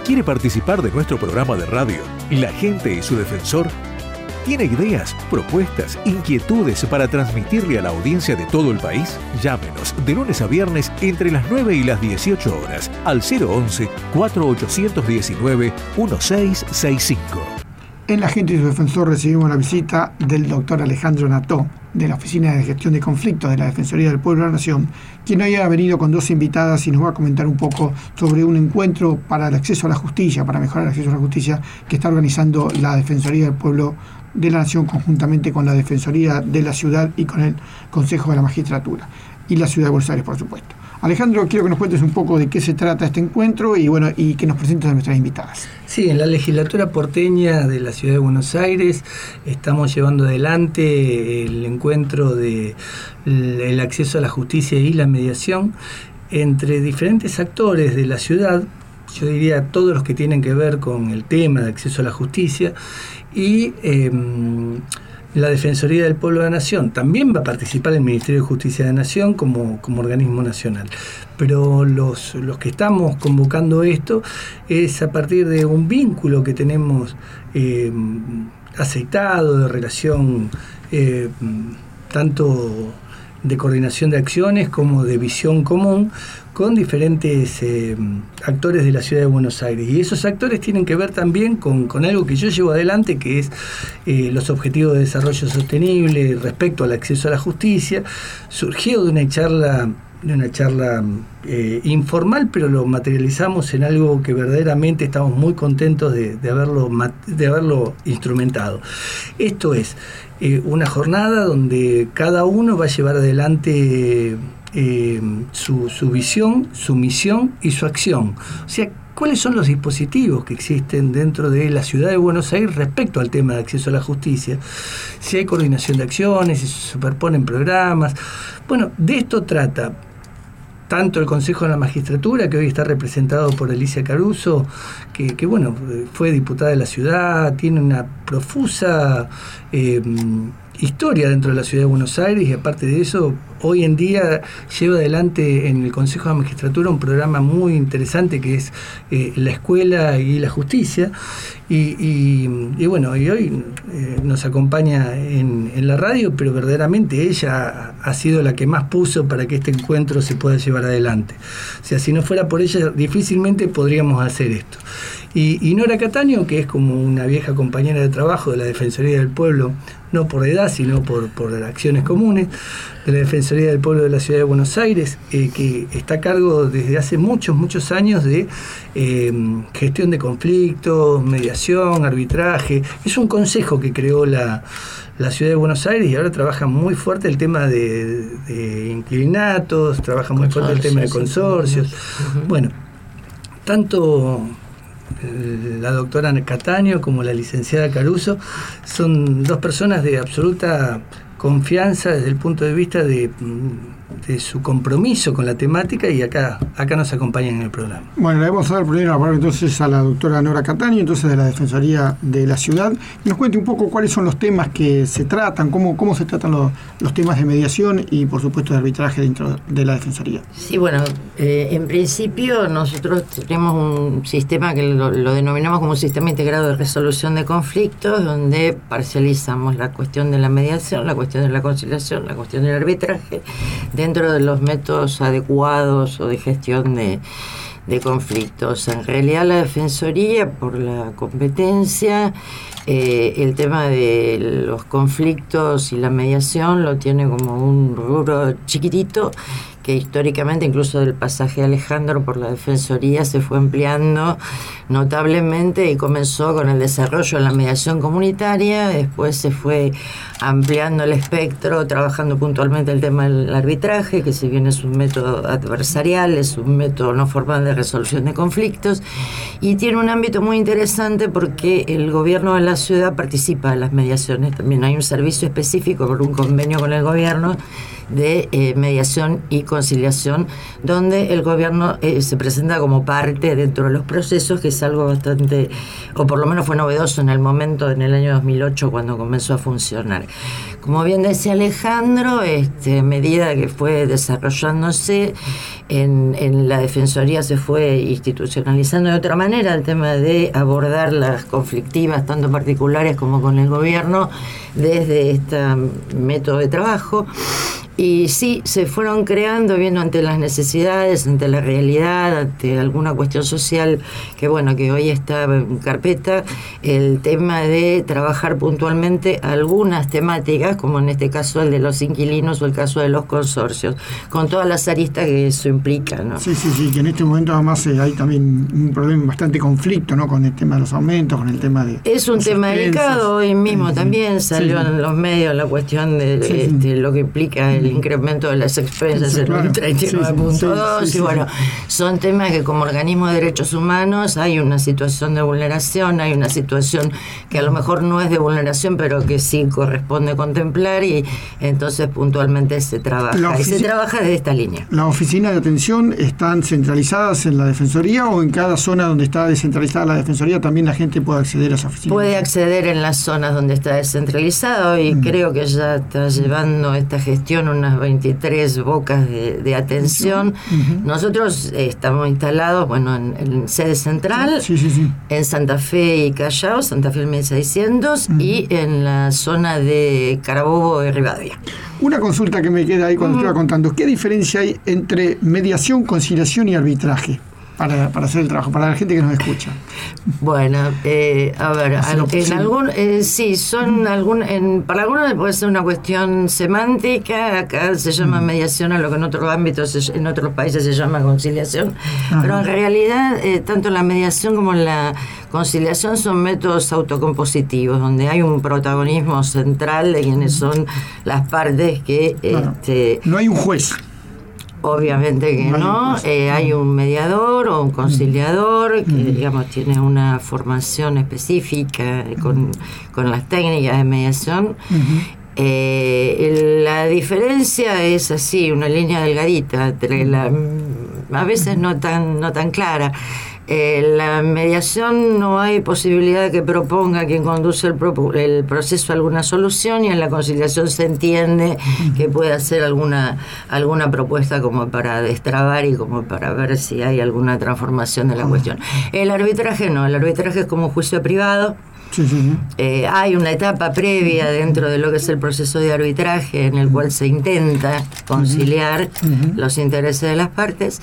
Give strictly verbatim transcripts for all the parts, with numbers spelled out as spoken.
¿Quiere participar de nuestro programa de radio La Gente y su Defensor? ¿Tiene ideas, propuestas, inquietudes para transmitirle a la audiencia de todo el país? Llámenos de lunes a viernes entre las nueve y las dieciocho horas al cero once, cuatro ocho uno nueve, uno seis seis cinco. En La Gente y su Defensor recibimos la visita del doctor Alejandro Nató, de la Oficina de Gestión de Conflictos de la Defensoría del Pueblo de la Nación, quien hoy ha venido con dos invitadas y nos va a comentar un poco sobre un encuentro para el acceso a la justicia, para mejorar el acceso a la justicia, que está organizando la Defensoría del Pueblo de la Nación conjuntamente con la Defensoría de la Ciudad y con el Consejo de la Magistratura y la Ciudad de Buenos Aires, por supuesto. Alejandro, quiero que nos cuentes un poco de qué se trata este encuentro y bueno y que nos presentes a nuestras invitadas. Sí, en la legislatura porteña de la Ciudad de Buenos Aires estamos llevando adelante el encuentro de el acceso a la justicia y la mediación entre diferentes actores de la ciudad, yo diría todos los que tienen que ver con el tema de acceso a la justicia, y eh, la Defensoría del Pueblo de la Nación. También va a participar el Ministerio de Justicia de la Nación como, como organismo nacional. Pero los, los que estamos convocando esto es a partir de un vínculo que tenemos eh, aceitado de relación eh, tanto de coordinación de acciones como de visión común con diferentes eh, actores de la Ciudad de Buenos Aires. Y esos actores tienen que ver también con, con algo que yo llevo adelante, que es eh, los Objetivos de Desarrollo Sostenible respecto al acceso a la justicia. Surgió de una charla de una charla eh, informal, pero lo materializamos en algo que verdaderamente estamos muy contentos de, de, haberlo, de haberlo instrumentado. Esto es eh, una jornada donde cada uno va a llevar adelante eh, su, su visión, su misión y su acción. O sea, ¿cuáles son los dispositivos que existen dentro de la Ciudad de Buenos Aires respecto al tema de acceso a la justicia? Si hay coordinación de acciones, si se superponen programas. Bueno, de esto trata tanto el Consejo de la Magistratura, que hoy está representado por Alicia Caruso, que, que bueno, fue diputada de la ciudad, tiene una profusa eh, historia dentro de la Ciudad de Buenos Aires, y aparte de eso, hoy en día lleva adelante en el Consejo de la Magistratura un programa muy interesante que es eh, la escuela y la justicia, y, y, y bueno, y hoy eh, nos acompaña en, en la radio, pero verdaderamente ella ha sido la que más puso para que este encuentro se pueda llevar adelante. O sea, si no fuera por ella, difícilmente podríamos hacer esto. Y, y Nora Cataño, que es como una vieja compañera de trabajo de la Defensoría del Pueblo, no por edad, sino por, por acciones comunes, de la Defensoría del Pueblo de la Ciudad de Buenos Aires, eh, que está a cargo desde hace muchos, muchos años de eh, gestión de conflictos, mediación, arbitraje. Es un consejo que creó la, la Ciudad de Buenos Aires y ahora trabaja muy fuerte el tema de, de inquilinatos, trabaja muy fuerte el tema de consorcios. Uh-huh. Bueno, tanto la doctora Cataño como la licenciada Caruso son dos personas de absoluta confianza desde el punto de vista de, de su compromiso con la temática, y acá acá nos acompañan en el programa. Bueno, le vamos a dar primero la palabra entonces a la doctora Nora Cataño, entonces de la Defensoría de la Ciudad, y nos cuente un poco cuáles son los temas que se tratan, cómo, cómo se tratan los, los temas de mediación y por supuesto de arbitraje dentro de la Defensoría. Sí, bueno, eh, en principio nosotros tenemos un sistema que lo, lo denominamos como un sistema integrado de resolución de conflictos, donde parcializamos la cuestión de la mediación, la cuestión de la conciliación, la cuestión del arbitraje, dentro de los métodos adecuados o de gestión de, de conflictos. En realidad la Defensoría, por la competencia, eh, el tema de los conflictos y la mediación lo tiene como un rubro chiquitito, que históricamente, incluso del pasaje de Alejandro por la Defensoría, se fue ampliando notablemente y comenzó con el desarrollo de la mediación comunitaria, después se fue ampliando el espectro, trabajando puntualmente el tema del arbitraje, que si bien es un método adversarial, es un método no formal de resolución de conflictos, y tiene un ámbito muy interesante porque el gobierno de la ciudad participa en las mediaciones. También hay un servicio específico por un convenio con el gobierno de eh, mediación y conciliación, donde el gobierno eh, se presenta como parte dentro de los procesos, que es algo bastante, o por lo menos fue novedoso en el momento, en el año dos mil ocho, cuando comenzó a funcionar. Como bien decía Alejandro, este, a medida que fue desarrollándose en, en la Defensoría, se fue institucionalizando de otra manera el tema de abordar las conflictivas, tanto particulares como con el gobierno, desde este método de trabajo. Y sí, se fueron creando, viendo ante las necesidades, ante la realidad, ante alguna cuestión social que, bueno, que hoy está en carpeta, el tema de trabajar puntualmente algunas temáticas, como en este caso el de los inquilinos o el caso de los consorcios, con todas las aristas que eso implica, ¿no? Sí, sí, sí, que en este momento además eh, hay también un problema, bastante conflicto, ¿no? Con el tema de los aumentos, con el tema de... Es un tema delicado, hoy mismo sí, también salió sí, en los medios la cuestión de sí, este, sí. lo que implica el incremento de las expensas sí, en claro. un treinta y nueve punto dos sí, sí, sí, y bueno, sí. son temas que como organismo de derechos humanos hay una situación de vulneración, hay una situación que a lo mejor no es de vulneración, pero que sí corresponde contemplar, y entonces puntualmente se trabaja, y se trabaja desde esta línea. ¿Las oficinas de atención están centralizadas en la Defensoría o en cada zona donde está descentralizada la Defensoría también la gente puede acceder a esa oficina? Puede acceder en las zonas donde está descentralizado, y mm. creo que ya está llevando esta gestión unas veintitrés bocas de, de atención. Uh-huh. Nosotros eh, estamos instalados, bueno, en, en sede central, sí, sí, sí. en Santa Fe y Callao, Santa Fe mil seiscientos, uh-huh. y en la zona de Carabobo y Rivadavia. Una consulta que me queda ahí cuando uh-huh. te iba contando, ¿qué diferencia hay entre mediación, conciliación y arbitraje? Para, para hacer el trabajo, para la gente que nos escucha. Bueno, eh, a ver, al, en algún, eh, sí, son algún, en, para algunos puede ser una cuestión semántica, acá se llama mediación, a lo que en otros ámbitos, en otros países se llama conciliación, ajá. pero en realidad eh, tanto la mediación como la conciliación son métodos autocompositivos, donde hay un protagonismo central de quienes son las partes que... Claro. Este, no hay un juez. Obviamente que no, eh, hay un mediador o un conciliador que, digamos, tiene una formación específica con, con las técnicas de mediación. Uh-huh. Eh, la diferencia es así, una línea delgadita, entre la, a veces no tan, no tan clara. Eh, la mediación no hay posibilidad de que proponga quien conduce el, pro, el proceso alguna solución, y en la conciliación se entiende que puede hacer alguna, alguna propuesta como para destrabar y como para ver si hay alguna transformación de la cuestión. El arbitraje no, el arbitraje es como un juicio privado. Sí, sí, sí. Eh, hay una etapa previa dentro de lo que es el proceso de arbitraje en el cual se intenta conciliar uh-huh. los intereses de las partes,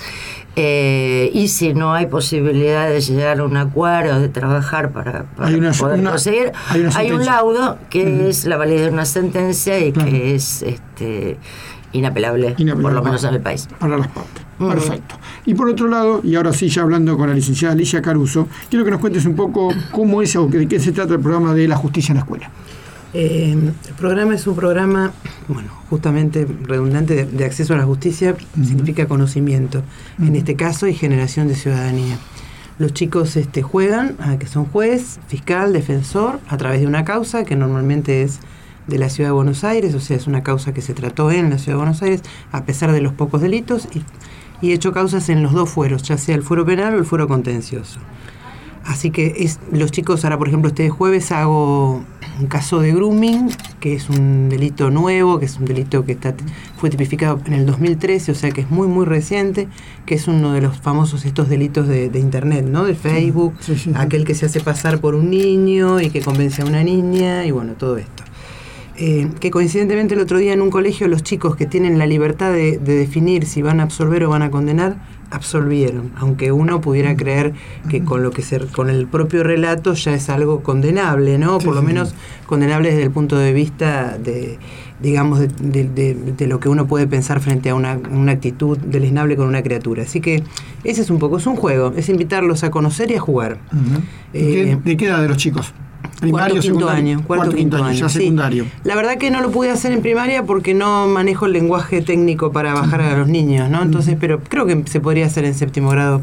eh, y si no hay posibilidad de llegar a un acuerdo, de trabajar para, para una, poder una, conseguir, hay, hay un laudo que uh-huh. es la validez de una sentencia y claro. que es este, inapelable, inapelable, por lo menos en el país. Para las partes. Uh-huh. Perfecto. Y por otro lado, y ahora sí ya hablando con la licenciada Alicia Caruso, quiero que nos cuentes un poco cómo es o de qué se trata el programa de la justicia en la escuela. Eh, el programa es un programa, bueno, justamente redundante de, de acceso a la justicia, uh-huh. significa conocimiento, uh-huh. en este caso, y generación de ciudadanía. Los chicos este, juegan a que son juez, fiscal, defensor, a través de una causa que normalmente es de la Ciudad de Buenos Aires, o sea, es una causa que se trató en la Ciudad de Buenos Aires, a pesar de los pocos delitos, y, y he hecho causas en los dos fueros, ya sea el fuero penal o el fuero contencioso. Así que es, los chicos, ahora por ejemplo este jueves hago un caso de grooming, que es un delito nuevo, que es un delito que está, fue tipificado en el dos mil trece, o sea que es muy muy reciente, que es uno de los famosos estos delitos de, de internet, ¿no? De Facebook, sí, sí, sí. aquel que se hace pasar por un niño y que convence a una niña, y bueno, todo esto. Eh, que coincidentemente el otro día en un colegio los chicos que tienen la libertad de, de definir si van a absolver o van a condenar, absolvieron, aunque uno pudiera creer que con lo que se, con el propio relato ya es algo condenable, ¿no? Sí, por lo sí. menos condenable desde el punto de vista de, digamos, de, de, de, de lo que uno puede pensar frente a una, una actitud deleznable con una criatura. Así que ese es un poco, es un juego, es invitarlos a conocer y a jugar. Uh-huh. eh, ¿De, qué, ¿De qué edad de los chicos? Primario, cuarto, quinto año. Cuarto, cuarto, quinto año, ya secundario. Sí. La verdad que no lo pude hacer en primaria porque no manejo el lenguaje técnico para bajar a los niños, ¿no? Entonces, uh-huh. pero creo que se podría hacer en séptimo grado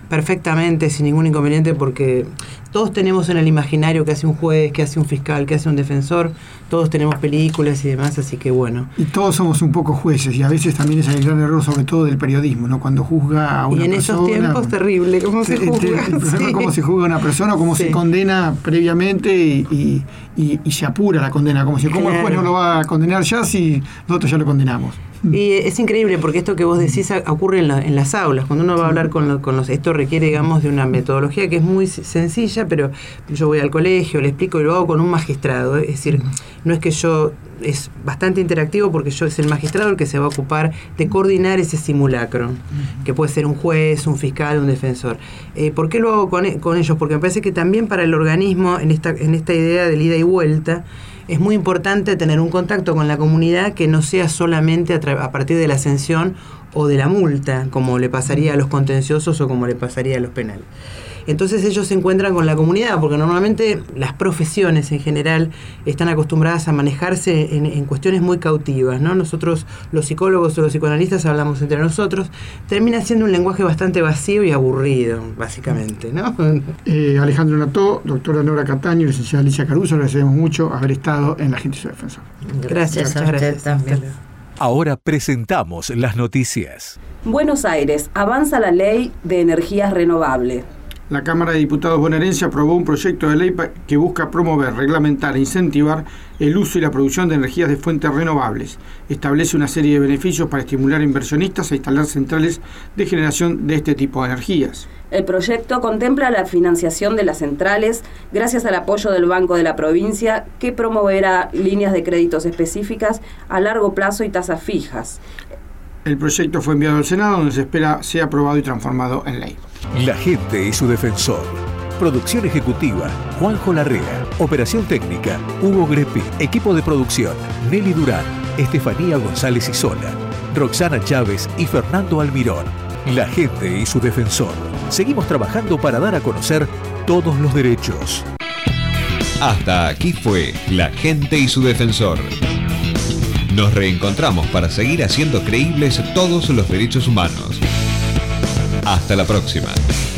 perfectamente, sin ningún inconveniente, porque todos tenemos en el imaginario que hace un juez, que hace un fiscal, que hace un defensor, todos tenemos películas y demás, así que bueno. Y todos somos un poco jueces, y a veces también es el gran error, sobre todo del periodismo, ¿no? Cuando juzga a una persona. Y en persona, esos tiempos, terrible, ¿cómo se juzga? El problema sí. es cómo se juzga a una persona, cómo sí. se condena previamente y, y, y, y se apura la condena, como si, ¿cómo claro. el juez no lo va a condenar ya si nosotros ya lo condenamos? Y es increíble porque esto que vos decís ocurre en, la, en las aulas. Cuando uno va a hablar con, lo, con los... Esto requiere, digamos, de una metodología que es muy sencilla, pero yo voy al colegio, le explico y lo hago con un magistrado. Es decir, no es que yo... Es bastante interactivo porque yo es el magistrado el que se va a ocupar de coordinar ese simulacro, que puede ser un juez, un fiscal, un defensor. Eh, ¿Por qué lo hago con, con ellos? Porque me parece que también para el organismo, en esta, en esta idea del ida y vuelta, es muy importante tener un contacto con la comunidad que no sea solamente a, tra- a partir de la ascensión o de la multa, como le pasaría a los contenciosos o como le pasaría a los penales. Entonces ellos se encuentran con la comunidad, porque normalmente las profesiones en general están acostumbradas a manejarse en, en cuestiones muy cautivas, ¿no? Nosotros, los psicólogos o los psicoanalistas, hablamos entre nosotros, termina siendo un lenguaje bastante vacío y aburrido, básicamente, ¿no? Eh, Alejandro Nató, doctora Nora Cataño, licenciada Alicia Caruso, agradecemos mucho haber estado en La Gente y su Defensor. Gracias, gracias a usted gracias. También. Ahora presentamos las noticias. Buenos Aires, avanza la ley de energías renovables. La Cámara de Diputados bonaerense aprobó un proyecto de ley que busca promover, reglamentar e incentivar el uso y la producción de energías de fuentes renovables. Establece una serie de beneficios para estimular a inversionistas a instalar centrales de generación de este tipo de energías. El proyecto contempla la financiación de las centrales gracias al apoyo del Banco de la Provincia, que promoverá líneas de créditos específicas a largo plazo y tasas fijas. El proyecto fue enviado al Senado, donde se espera sea aprobado y transformado en ley. La Gente y su Defensor. Producción ejecutiva, Juanjo Larrea. Operación técnica, Hugo Grepi. Equipo de producción, Nelly Durán, Estefanía González Isola, Roxana Chávez y Fernando Almirón. La Gente y su Defensor. Seguimos trabajando para dar a conocer todos los derechos. Hasta aquí fue La Gente y su Defensor. Nos reencontramos para seguir haciendo creíbles todos los derechos humanos. Hasta la próxima.